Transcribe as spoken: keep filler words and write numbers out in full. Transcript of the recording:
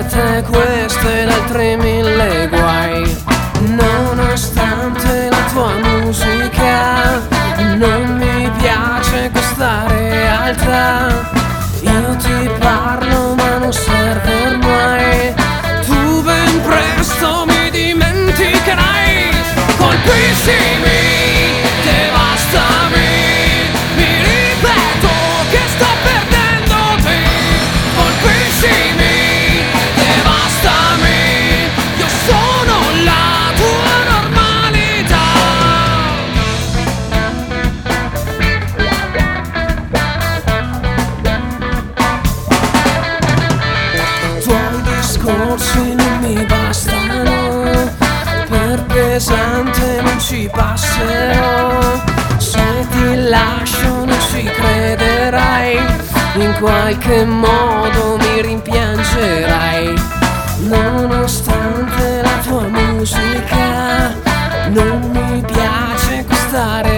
per te queste ed altre mille guai. Nonostante la tua musica non mi piace questa realtà. Io ti parlo ma non serve ormai, tu ben presto mi dimenticherai. Colpiscimi, devastami, mi ripeto che sto perdendoti. Colpiscimi, devastami, io sono la tua normalità. I tuoi discorsi non mi bastano, per pesante non ci passerò. Se ti lascio non ci crederai, in qualche modo mi rimpiangerai. Nonostante la tua musica non mi piace questa